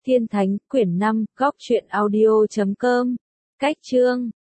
Thiên Thánh, quyển 5, góc truyện audio.com. Cách chương